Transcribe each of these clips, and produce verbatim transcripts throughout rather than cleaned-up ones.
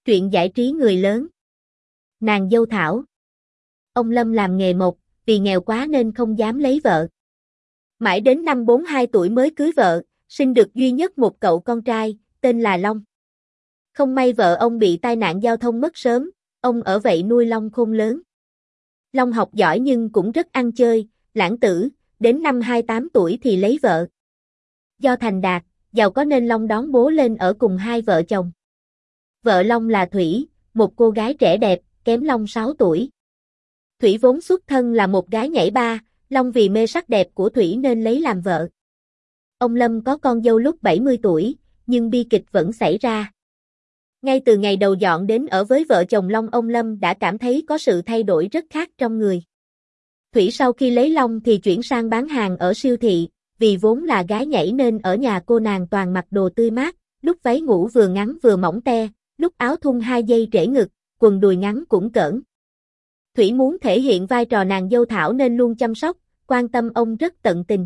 Truyện giải trí người lớn. Nàng dâu Thảo. Ông Lâm làm nghề mộc, vì nghèo quá nên không dám lấy vợ. Mãi đến năm bốn mươi hai tuổi mới cưới vợ, sinh được duy nhất một cậu con trai, tên là Long. Không may vợ ông bị tai nạn giao thông mất sớm, ông ở vậy nuôi Long khôn lớn. Long học giỏi nhưng cũng rất ăn chơi, lãng tử, đến năm hai mươi tám tuổi thì lấy vợ. Do thành đạt, giàu có nên Long đón bố lên ở cùng hai vợ chồng. Vợ Long là Thủy, một cô gái trẻ đẹp, kém Long sáu tuổi. Thủy vốn xuất thân là một gái nhảy ba, Long vì mê sắc đẹp của Thủy nên lấy làm vợ. Ông Lâm có con dâu lúc bảy mươi tuổi, nhưng bi kịch vẫn xảy ra. Ngay từ ngày đầu dọn đến ở với vợ chồng Long, ông Lâm đã cảm thấy có sự thay đổi rất khác trong người. Thủy sau khi lấy Long thì chuyển sang bán hàng ở siêu thị, vì vốn là gái nhảy nên ở nhà cô nàng toàn mặc đồ tươi mát, lúc váy ngủ vừa ngắn vừa mỏng te, lúc áo thun hai dây trễ ngực, quần đùi ngắn cũng cỡn. Thủy muốn thể hiện vai trò nàng dâu Thảo nên luôn chăm sóc, quan tâm ông rất tận tình.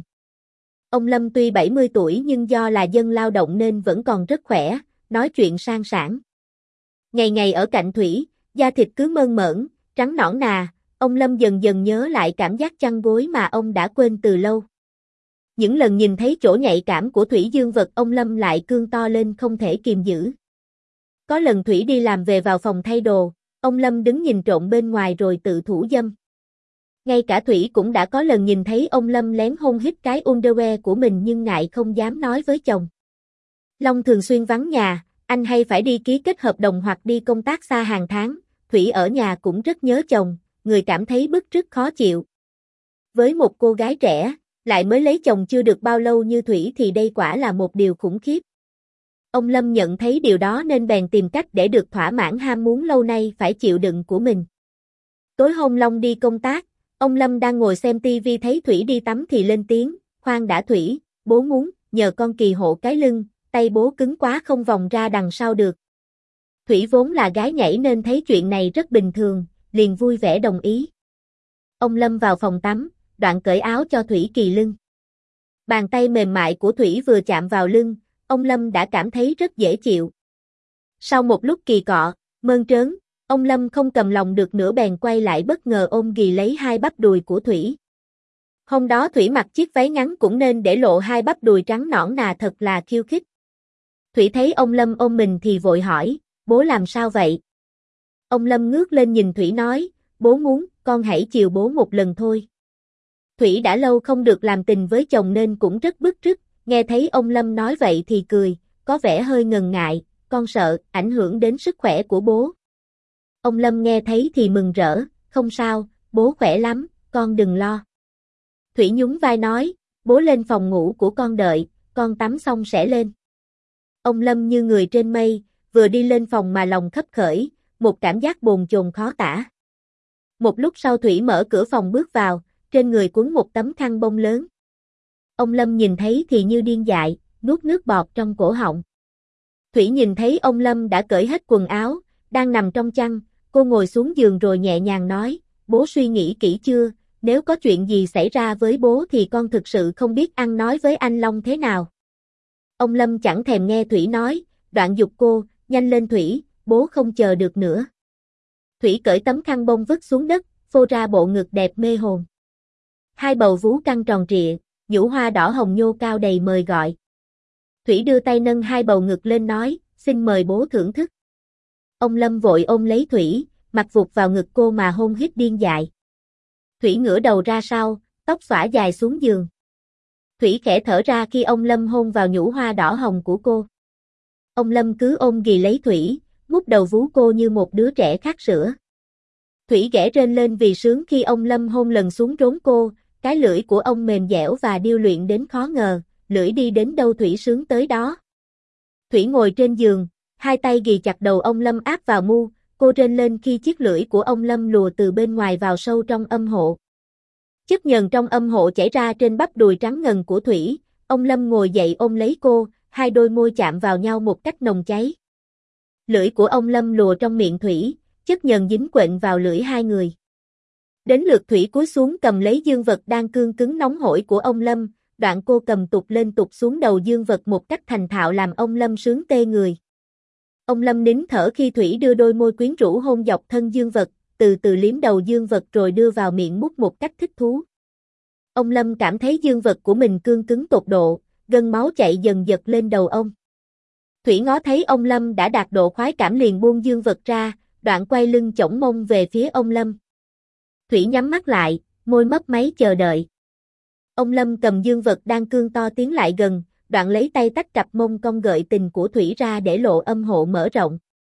Ông Lâm tuy bảy mươi tuổi nhưng do là dân lao động nên vẫn còn rất khỏe, nói chuyện sang sảng. Ngày ngày ở cạnh Thủy, da thịt cứ mơn mởn, trắng nõn nà, ông Lâm dần dần nhớ lại cảm giác chăn gối mà ông đã quên từ lâu. Những lần nhìn thấy chỗ nhạy cảm của Thủy dương vật ông Lâm lại cương to lên không thể kìm giữ. Có lần Thủy đi làm về vào phòng thay đồ, ông Lâm đứng nhìn trộm bên ngoài rồi tự thủ dâm. Ngay cả Thủy cũng đã có lần nhìn thấy ông Lâm lén hôn hít cái underwear của mình nhưng ngại không dám nói với chồng. Long thường xuyên vắng nhà, anh hay phải đi ký kết hợp đồng hoặc đi công tác xa hàng tháng, Thủy ở nhà cũng rất nhớ chồng, người cảm thấy bứt rứt khó chịu. Với một cô gái trẻ, lại mới lấy chồng chưa được bao lâu như Thủy thì đây quả là một điều khủng khiếp. Ông Lâm nhận thấy điều đó nên bèn tìm cách để được thỏa mãn ham muốn lâu nay phải chịu đựng của mình. Tối hôm Long đi công tác, ông Lâm đang ngồi xem tivi thấy Thủy đi tắm thì lên tiếng, khoan đã Thủy, bố muốn, nhờ con kỳ hộ cái lưng, tay bố cứng quá không vòng ra đằng sau được. Thủy vốn là gái nhảy nên thấy chuyện này rất bình thường, liền vui vẻ đồng ý. Ông Lâm vào phòng tắm, đoạn cởi áo cho Thủy kỳ lưng. Bàn tay mềm mại của Thủy vừa chạm vào lưng, ông Lâm đã cảm thấy rất dễ chịu. Sau một lúc kỳ cọ, mơn trớn, ông Lâm không cầm lòng được nữa bèn quay lại bất ngờ ôm ghì lấy hai bắp đùi của Thủy. Hôm đó Thủy mặc chiếc váy ngắn cũng nên để lộ hai bắp đùi trắng nõn nà thật là khiêu khích. Thủy thấy ông Lâm ôm mình thì vội hỏi, bố làm sao vậy? Ông Lâm ngước lên nhìn Thủy nói, bố muốn, con hãy chiều bố một lần thôi. Thủy đã lâu không được làm tình với chồng nên cũng rất bứt rứt, nghe thấy ông Lâm nói vậy thì cười, có vẻ hơi ngần ngại, con sợ ảnh hưởng đến sức khỏe của bố. Ông Lâm nghe thấy thì mừng rỡ, không sao, bố khỏe lắm, con đừng lo. Thủy nhún vai nói, bố lên phòng ngủ của con đợi, con tắm xong sẽ lên. Ông Lâm như người trên mây, vừa đi lên phòng mà lòng khấp khởi, một cảm giác bồn chồn khó tả. Một lúc sau Thủy mở cửa phòng bước vào, trên người quấn một tấm khăn bông lớn. Ông Lâm nhìn thấy thì như điên dại, nuốt nước bọt trong cổ họng. Thủy nhìn thấy ông Lâm đã cởi hết quần áo, đang nằm trong chăn, cô ngồi xuống giường rồi nhẹ nhàng nói, bố suy nghĩ kỹ chưa, nếu có chuyện gì xảy ra với bố thì con thực sự không biết ăn nói với anh Long thế nào. Ông Lâm chẳng thèm nghe Thủy nói, đoạn giục cô, nhanh lên Thủy, bố không chờ được nữa. Thủy cởi tấm khăn bông vứt xuống đất, phô ra bộ ngực đẹp mê hồn. Hai bầu vú căng tròn trịa, nhũ hoa đỏ hồng nhô cao đầy mời gọi. Thủy đưa tay nâng hai bầu ngực lên nói, xin mời bố thưởng thức. Ông Lâm vội ôm lấy Thủy, mặt vụt vào ngực cô mà hôn hít điên dại. Thủy ngửa đầu ra sau, tóc xõa dài xuống giường. Thủy khẽ thở ra khi ông Lâm hôn vào nhũ hoa đỏ hồng của cô. Ông Lâm cứ ôm ghì lấy Thủy, mút đầu vú cô như một đứa trẻ khát sữa. Thủy ghẻ rên lên vì sướng khi ông Lâm hôn lần xuống rốn cô, cái lưỡi của ông mềm dẻo và điêu luyện đến khó ngờ, lưỡi đi đến đâu Thủy sướng tới đó. Thủy ngồi trên giường, hai tay ghì chặt đầu ông Lâm áp vào mu, cô rên lên khi chiếc lưỡi của ông Lâm lùa từ bên ngoài vào sâu trong âm hộ. Chất nhờn trong âm hộ chảy ra trên bắp đùi trắng ngần của Thủy, ông Lâm ngồi dậy ôm lấy cô, hai đôi môi chạm vào nhau một cách nồng cháy. Lưỡi của ông Lâm lùa trong miệng Thủy, chất nhờn dính quện vào lưỡi hai người. Đến lượt Thủy cúi xuống cầm lấy dương vật đang cương cứng nóng hổi của ông Lâm, đoạn cô cầm tục lên tục xuống đầu dương vật một cách thành thạo làm ông Lâm sướng tê người. Ông Lâm nín thở khi Thủy đưa đôi môi quyến rũ hôn dọc thân dương vật, từ từ liếm đầu dương vật rồi đưa vào miệng mút một cách thích thú. Ông Lâm cảm thấy dương vật của mình cương cứng tột độ, gân máu chạy dần dật lên đầu ông. Thủy ngó thấy ông Lâm đã đạt độ khoái cảm liền buông dương vật ra, đoạn quay lưng chổng mông về phía ông Lâm. Thủy nhắm mắt lại, môi mấp máy chờ đợi. Ông Lâm cầm dương vật đang cương to tiến lại gần, đoạn lấy tay tách cặp mông cong gợi tình của Thủy ra để lộ âm hộ mở rộng.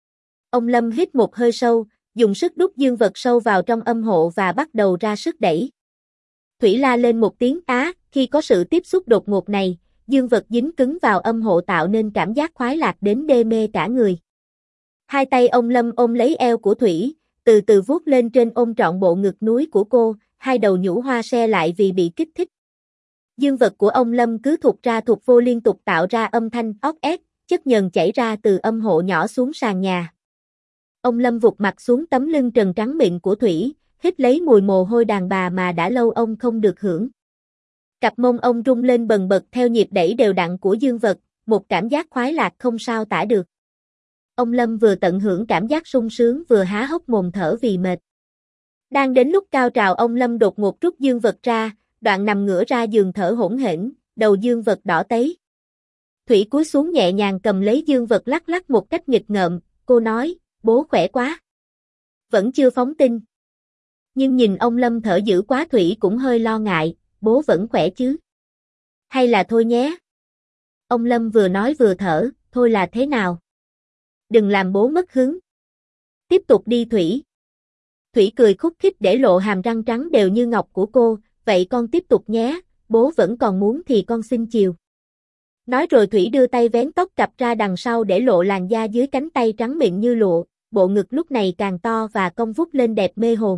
Ông Lâm hít một hơi sâu, dùng sức đút dương vật sâu vào trong âm hộ và bắt đầu ra sức đẩy. Thủy la lên một tiếng á, khi có sự tiếp xúc đột ngột này, dương vật dính cứng vào âm hộ tạo nên cảm giác khoái lạc đến đê mê cả người. Hai tay ông Lâm ôm lấy eo của Thủy, từ từ vuốt lên trên ôm trọn bộ ngực núi của cô, hai đầu nhũ hoa se lại vì bị kích thích. Dương vật của ông Lâm cứ thụt ra thụt vô liên tục tạo ra âm thanh ót ét, chất nhờn chảy ra từ âm hộ nhỏ xuống sàn nhà. Ông Lâm vụt mặt xuống tấm lưng trần trắng mịn của Thủy, hít lấy mùi mồ hôi đàn bà mà đã lâu ông không được hưởng. Cặp mông ông rung lên bần bật theo nhịp đẩy đều đặn của dương vật, một cảm giác khoái lạc không sao tả được. Ông Lâm vừa tận hưởng cảm giác sung sướng vừa há hốc mồm thở vì mệt. Đang đến lúc cao trào ông Lâm đột ngột rút dương vật ra, đoạn nằm ngửa ra giường thở hổn hển, đầu dương vật đỏ tấy. Thủy cúi xuống nhẹ nhàng cầm lấy dương vật lắc lắc một cách nghịch ngợm, cô nói, bố khỏe quá. Vẫn chưa phóng tin. Nhưng nhìn ông Lâm thở dữ quá Thủy cũng hơi lo ngại, bố vẫn khỏe chứ? Hay là thôi nhé? Ông Lâm vừa nói vừa thở, thôi là thế nào? Đừng làm bố mất hứng. Tiếp tục đi Thủy. Thủy cười khúc khích để lộ hàm răng trắng đều như ngọc của cô, vậy con tiếp tục nhé, bố vẫn còn muốn thì con xin chiều. Nói rồi Thủy đưa tay vén tóc cặp ra đằng sau để lộ làn da dưới cánh tay trắng mịn như lụa, bộ ngực lúc này càng to và cong vút lên đẹp mê hồn.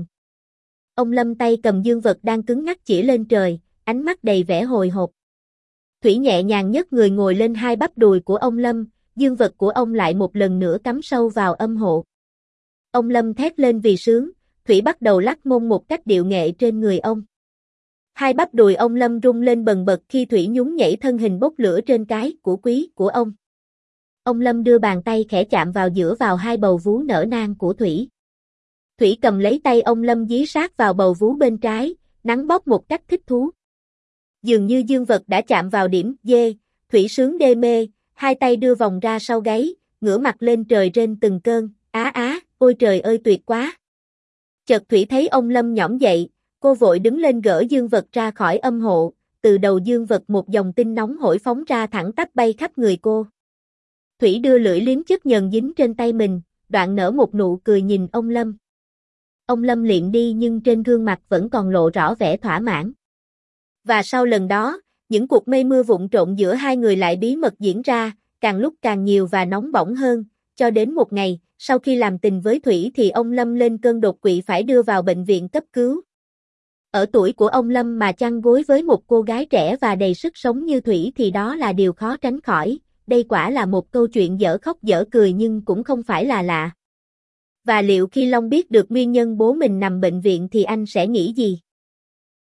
Ông Lâm tay cầm dương vật đang cứng ngắc chỉ lên trời, ánh mắt đầy vẻ hồi hộp. Thủy nhẹ nhàng nhấc người ngồi lên hai bắp đùi của ông Lâm, dương vật của ông lại một lần nữa cắm sâu vào âm hộ. Ông Lâm thét lên vì sướng, Thủy bắt đầu lắc mông một cách điệu nghệ trên người ông. Hai bắp đùi ông Lâm rung lên bần bật khi Thủy nhún nhảy thân hình bốc lửa trên cái của quý của ông. Ông Lâm đưa bàn tay khẽ chạm vào giữa vào hai bầu vú nở nang của Thủy. Thủy cầm lấy tay ông Lâm dí sát vào bầu vú bên trái, nắn bóp một cách thích thú. Dường như dương vật đã chạm vào điểm dê, Thủy sướng đê mê, hai tay đưa vòng ra sau gáy, ngửa mặt lên trời rên từng cơn, á á, ôi trời ơi tuyệt quá. Chợt Thủy thấy ông Lâm nhõm dậy, cô vội đứng lên gỡ dương vật ra khỏi âm hộ, từ đầu dương vật một dòng tinh nóng hổi phóng ra thẳng tắp bay khắp người cô. Thủy đưa lưỡi liếm chất nhờn dính trên tay mình, đoạn nở một nụ cười nhìn ông Lâm. Ông Lâm liệm đi nhưng trên gương mặt vẫn còn lộ rõ vẻ thỏa mãn. Và sau lần đó, những cuộc mây mưa vụn trộn giữa hai người lại bí mật diễn ra, càng lúc càng nhiều và nóng bỏng hơn, cho đến một ngày, sau khi làm tình với Thủy thì ông Lâm lên cơn đột quỵ phải đưa vào bệnh viện cấp cứu. Ở tuổi của ông Lâm mà chăn gối với một cô gái trẻ và đầy sức sống như Thủy thì đó là điều khó tránh khỏi, đây quả là một câu chuyện dở khóc dở cười nhưng cũng không phải là lạ. Và liệu khi Long biết được nguyên nhân bố mình nằm bệnh viện thì anh sẽ nghĩ gì?